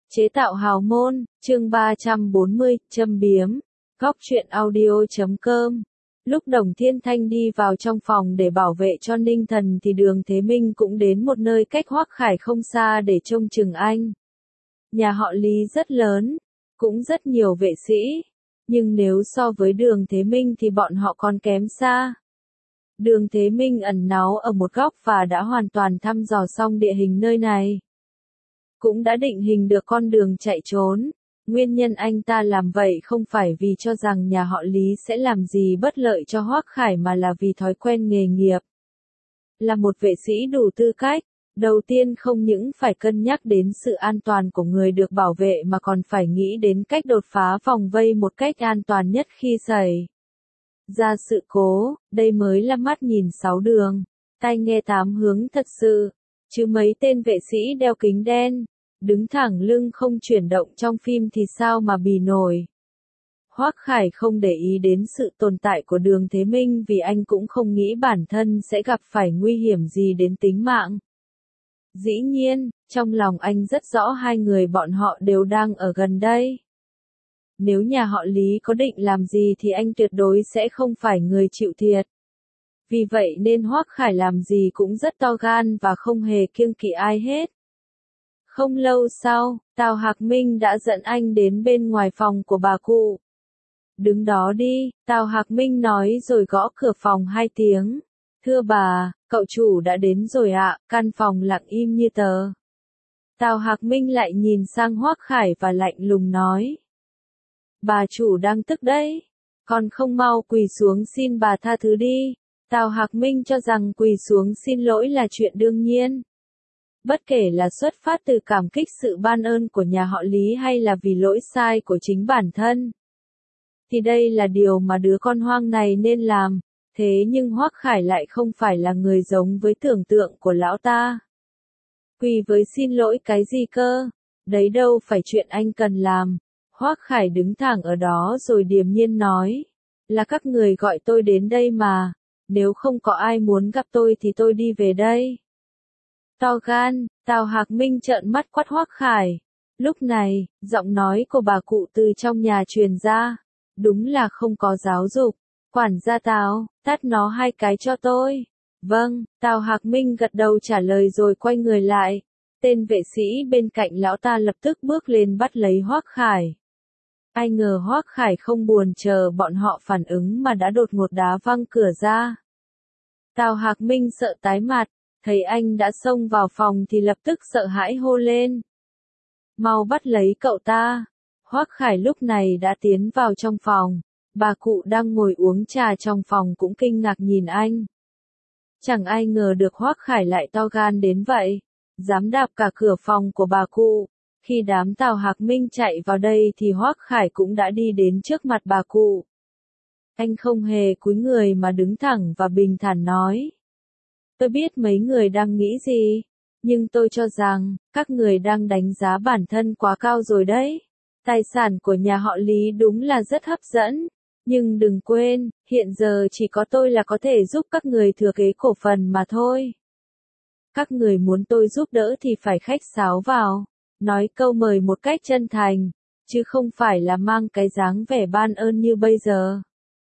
Chế tạo hào môn, chương 340, châm biếm. Góc truyện audio.com. Lúc Đồng Thiên Thanh đi vào trong phòng để bảo vệ cho Ninh Thần thì Đường Thế Minh cũng đến một nơi cách Hoắc Khải không xa để trông chừng anh. Nhà họ Lý rất lớn, cũng rất nhiều vệ sĩ, nhưng nếu so với Đường Thế Minh thì bọn họ còn kém xa. Đường Thế Minh ẩn náu ở một góc và đã hoàn toàn thăm dò xong địa hình nơi này. Cũng đã định hình được con đường chạy trốn. Nguyên nhân anh ta làm vậy không phải vì cho rằng nhà họ Lý sẽ làm gì bất lợi cho Hoắc Khải mà là vì thói quen nghề nghiệp. Là một vệ sĩ đủ tư cách, đầu tiên không những phải cân nhắc đến sự an toàn của người được bảo vệ mà còn phải nghĩ đến cách đột phá vòng vây một cách an toàn nhất khi xảy ra sự cố. Đây mới là mắt nhìn sáu đường, tai nghe tám hướng thật sự, chứ mấy tên vệ sĩ đeo kính đen, đứng thẳng lưng không chuyển động trong phim thì sao mà bì nổi. Hoắc Khải không để ý đến sự tồn tại của Đường Thế Minh vì anh cũng không nghĩ bản thân sẽ gặp phải nguy hiểm gì đến tính mạng. Dĩ nhiên, trong lòng anh rất rõ hai người bọn họ đều đang ở gần đây. Nếu nhà họ Lý có định làm gì thì anh tuyệt đối sẽ không phải người chịu thiệt. Vì vậy nên Hoắc Khải làm gì cũng rất to gan và không hề kiêng kỵ ai hết. Không lâu sau, Tào Hạc Minh đã dẫn anh đến bên ngoài phòng của bà cụ. Đứng đó đi, Tào Hạc Minh nói rồi gõ cửa phòng 2 tiếng. Thưa bà, cậu chủ đã đến rồi ạ. Căn phòng lặng im như tờ. Tào Hạc Minh lại nhìn sang Hoắc Khải và lạnh lùng nói. Bà chủ đang tức đấy, còn không mau quỳ xuống xin bà tha thứ đi. Tào Hạc Minh cho rằng quỳ xuống xin lỗi là chuyện đương nhiên. Bất kể là xuất phát từ cảm kích sự ban ơn của nhà họ Lý hay là vì lỗi sai của chính bản thân, thì đây là điều mà đứa con hoang này nên làm. Thế nhưng Hoắc Khải lại không phải là người giống với tưởng tượng của lão ta. Quỳ với xin lỗi cái gì cơ? Đấy đâu phải chuyện anh cần làm. Hoắc Khải đứng thẳng ở đó rồi điềm nhiên nói. Là các người gọi tôi đến đây mà. Nếu không có ai muốn gặp tôi thì tôi đi về đây. To gan, Tào Hạc Minh trợn mắt quát Hoắc Khải. Lúc này, giọng nói của bà cụ từ trong nhà truyền ra. Đúng là không có giáo dục. Quản gia Tào, tát nó 2 cái cho tôi. Vâng, Tào Hạc Minh gật đầu trả lời rồi quay người lại. Tên vệ sĩ bên cạnh lão ta lập tức bước lên bắt lấy Hoắc Khải. Ai ngờ Hoắc Khải không buồn chờ bọn họ phản ứng mà đã đột ngột đá văng cửa ra. Tào Hạc Minh sợ tái mặt. Thấy anh đã xông vào phòng thì lập tức sợ hãi hô lên. Mau bắt lấy cậu ta. Hoắc Khải lúc này đã tiến vào trong phòng. Bà cụ đang ngồi uống trà trong phòng cũng kinh ngạc nhìn anh. Chẳng ai ngờ được Hoắc Khải lại to gan đến vậy. Dám đạp cả cửa phòng của bà cụ. Khi đám Tào Hạc Minh chạy vào đây thì Hoắc Khải cũng đã đi đến trước mặt bà cụ. Anh không hề cúi người mà đứng thẳng và bình thản nói. Tôi biết mấy người đang nghĩ gì, nhưng tôi cho rằng, các người đang đánh giá bản thân quá cao rồi đấy. Tài sản của nhà họ Lý đúng là rất hấp dẫn, nhưng đừng quên, hiện giờ chỉ có tôi là có thể giúp các người thừa kế cổ phần mà thôi. Các người muốn tôi giúp đỡ thì phải khách sáo vào, nói câu mời một cách chân thành, chứ không phải là mang cái dáng vẻ ban ơn như bây giờ.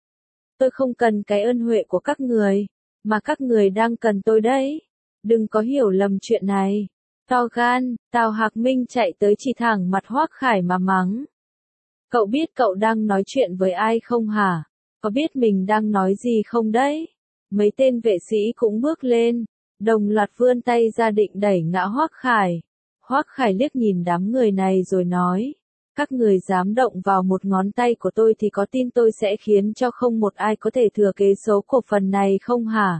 Tôi không cần cái ơn huệ của các người. Mà các người đang cần tôi đấy. Đừng có hiểu lầm chuyện này. To gan, Tào Hạc Minh chạy tới chỉ thẳng mặt Hoắc Khải mà mắng. Cậu biết cậu đang nói chuyện với ai không hả? Có biết mình đang nói gì không đấy? Mấy tên vệ sĩ cũng bước lên, đồng loạt vươn tay ra định đẩy ngã Hoắc Khải. Hoắc Khải liếc nhìn đám người này rồi nói. Các người dám động vào một ngón tay của tôi thì có tin tôi sẽ khiến cho không một ai có thể thừa kế số cổ phần này không hả?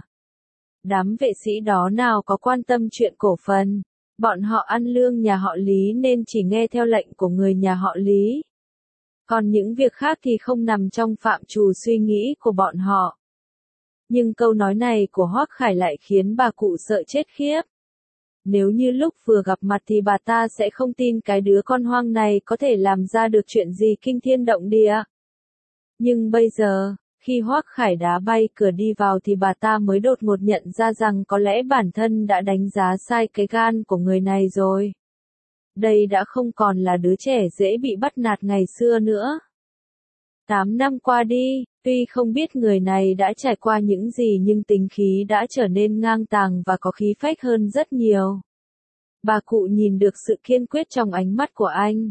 Đám vệ sĩ đó nào có quan tâm chuyện cổ phần, bọn họ ăn lương nhà họ Lý nên chỉ nghe theo lệnh của người nhà họ Lý. Còn những việc khác thì không nằm trong phạm trù suy nghĩ của bọn họ. Nhưng câu nói này của Hoắc Khải lại khiến bà cụ sợ chết khiếp. Nếu như lúc vừa gặp mặt thì bà ta sẽ không tin cái đứa con hoang này có thể làm ra được chuyện gì kinh thiên động địa. Nhưng bây giờ, khi Hoắc Khải đá bay cửa đi vào thì bà ta mới đột ngột nhận ra rằng có lẽ bản thân đã đánh giá sai cái gan của người này rồi. Đây đã không còn là đứa trẻ dễ bị bắt nạt ngày xưa nữa. 8 năm qua đi, tuy không biết người này đã trải qua những gì nhưng tính khí đã trở nên ngang tàng và có khí phách hơn rất nhiều. Bà cụ nhìn được sự kiên quyết trong ánh mắt của anh.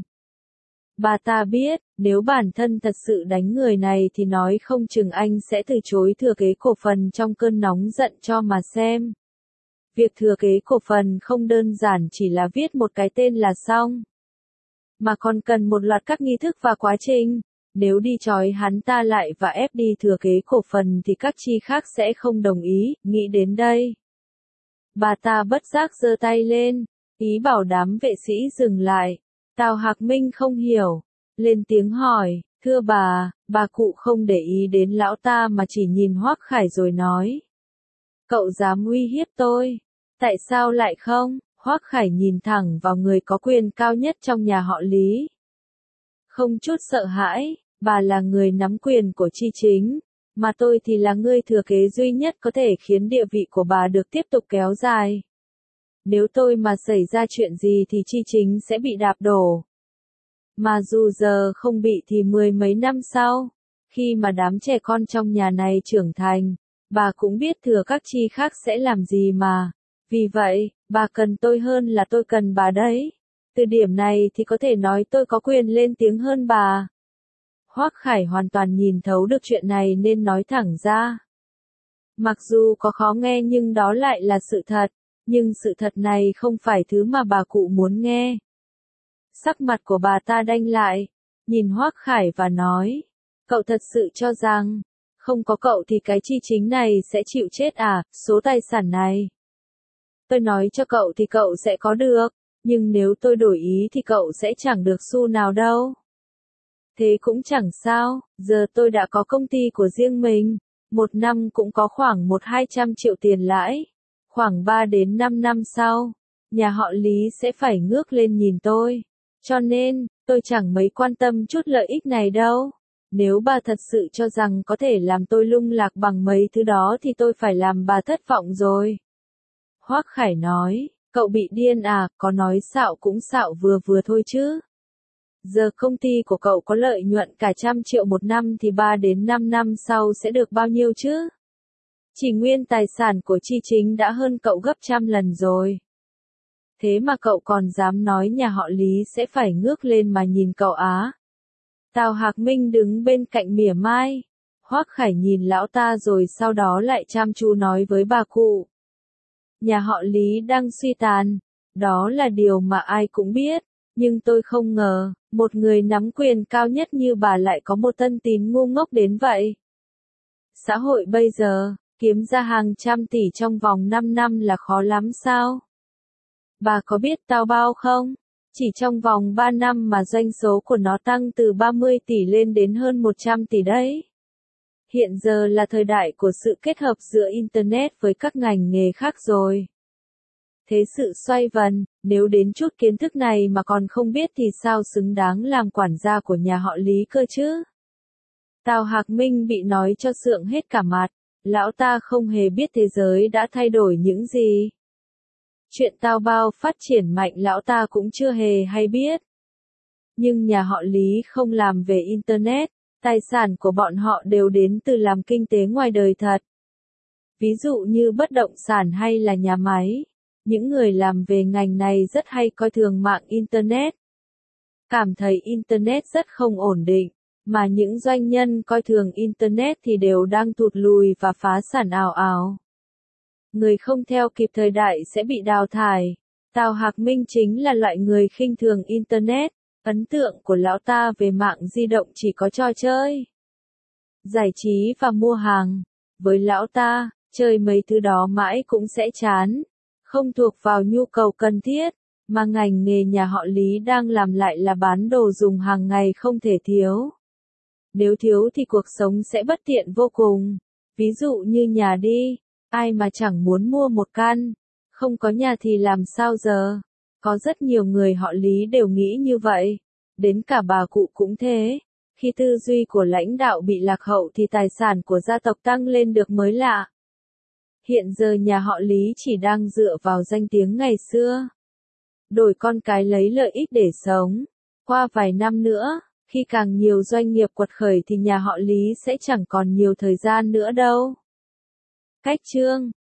Bà ta biết, nếu bản thân thật sự đánh người này thì nói không chừng anh sẽ từ chối thừa kế cổ phần trong cơn nóng giận cho mà xem. Việc thừa kế cổ phần không đơn giản chỉ là viết một cái tên là xong, mà còn cần một loạt các nghi thức và quá trình. Nếu đi trói hắn ta lại và ép đi thừa kế cổ phần thì các chi khác sẽ không đồng ý, nghĩ đến đây. Bà ta bất giác giơ tay lên, ý bảo đám vệ sĩ dừng lại. Tào Hạc Minh không hiểu, lên tiếng hỏi, thưa bà cụ không để ý đến lão ta mà chỉ nhìn Hoắc Khải rồi nói. Cậu dám uy hiếp tôi, tại sao lại không? Hoắc Khải nhìn thẳng vào người có quyền cao nhất trong nhà họ Lý. Không chút sợ hãi, bà là người nắm quyền của Chi Chính, mà tôi thì là người thừa kế duy nhất có thể khiến địa vị của bà được tiếp tục kéo dài. Nếu tôi mà xảy ra chuyện gì thì Chi Chính sẽ bị đạp đổ. Mà dù giờ không bị thì 10 mấy năm sau, khi mà đám trẻ con trong nhà này trưởng thành, bà cũng biết thừa các chi khác sẽ làm gì mà. Vì vậy, bà cần tôi hơn là tôi cần bà đấy. Từ điểm này thì có thể nói tôi có quyền lên tiếng hơn bà. Hoắc Khải hoàn toàn nhìn thấu được chuyện này nên nói thẳng ra. Mặc dù có khó nghe nhưng đó lại là sự thật, nhưng sự thật này không phải thứ mà bà cụ muốn nghe. Sắc mặt của bà ta đanh lại, nhìn Hoắc Khải và nói, cậu thật sự cho rằng, không có cậu thì cái Chi Chính này sẽ chịu chết à, số tài sản này. Tôi nói cho cậu thì cậu sẽ có được, nhưng nếu tôi đổi ý thì cậu sẽ chẳng được xu nào đâu. Thế cũng chẳng sao, giờ tôi đã có công ty của riêng mình, một năm cũng có khoảng 100-200 triệu tiền lãi, khoảng 3 đến 5 năm sau, nhà họ Lý sẽ phải ngước lên nhìn tôi, cho nên, tôi chẳng mấy quan tâm chút lợi ích này đâu. Nếu bà thật sự cho rằng có thể làm tôi lung lạc bằng mấy thứ đó thì tôi phải làm bà thất vọng rồi. Hoắc Khải nói, cậu bị điên à, có nói xạo cũng xạo vừa vừa thôi chứ. Giờ công ty của cậu có lợi nhuận cả 100 triệu một năm thì 3 đến 5 năm sau sẽ được bao nhiêu chứ? Chỉ nguyên tài sản của Chi Chính đã hơn cậu gấp 100 lần rồi. Thế mà cậu còn dám nói nhà họ Lý sẽ phải ngước lên mà nhìn cậu á. Tào Hạc Minh đứng bên cạnh mỉa mai. Hoắc Khải nhìn lão ta rồi sau đó lại chăm chú nói với bà cụ. Nhà họ Lý đang suy tàn, đó là điều mà ai cũng biết, nhưng tôi không ngờ, một người nắm quyền cao nhất như bà lại có một thân tín ngu ngốc đến vậy. Xã hội bây giờ, kiếm ra hàng trăm tỷ trong vòng 5 năm là khó lắm sao? Bà có biết Taobao không? Chỉ trong vòng 3 năm mà doanh số của nó tăng từ 30 tỷ lên đến hơn 100 tỷ đấy. Hiện giờ là thời đại của sự kết hợp giữa Internet với các ngành nghề khác rồi. Thế sự xoay vần, nếu đến chút kiến thức này mà còn không biết thì sao xứng đáng làm quản gia của nhà họ Lý cơ chứ? Tào Hạc Minh bị nói cho sượng hết cả mặt, lão ta không hề biết thế giới đã thay đổi những gì. Chuyện Taobao phát triển mạnh lão ta cũng chưa hề hay biết. Nhưng nhà họ Lý không làm về Internet, tài sản của bọn họ đều đến từ làm kinh tế ngoài đời thật. Ví dụ như bất động sản hay là nhà máy. Những người làm về ngành này rất hay coi thường mạng Internet. Cảm thấy Internet rất không ổn định, mà những doanh nhân coi thường Internet thì đều đang tụt lùi và phá sản ào ào. Người không theo kịp thời đại sẽ bị đào thải. Tào Hạc Minh chính là loại người khinh thường Internet. Ấn tượng của lão ta về mạng di động chỉ có trò chơi, giải trí và mua hàng. Với lão ta, chơi mấy thứ đó mãi cũng sẽ chán, không thuộc vào nhu cầu cần thiết, mà ngành nghề nhà họ Lý đang làm lại là bán đồ dùng hàng ngày không thể thiếu. Nếu thiếu thì cuộc sống sẽ bất tiện vô cùng. Ví dụ như nhà đi, ai mà chẳng muốn mua một căn, không có nhà thì làm sao giờ? Có rất nhiều người họ Lý đều nghĩ như vậy, đến cả bà cụ cũng thế. Khi tư duy của lãnh đạo bị lạc hậu thì tài sản của gia tộc tăng lên được mới lạ. Hiện giờ nhà họ Lý chỉ đang dựa vào danh tiếng ngày xưa. đổi con cái lấy lợi ích để sống. Qua vài năm nữa, khi càng nhiều doanh nghiệp quật khởi thì nhà họ Lý sẽ chẳng còn nhiều thời gian nữa đâu. Cách chương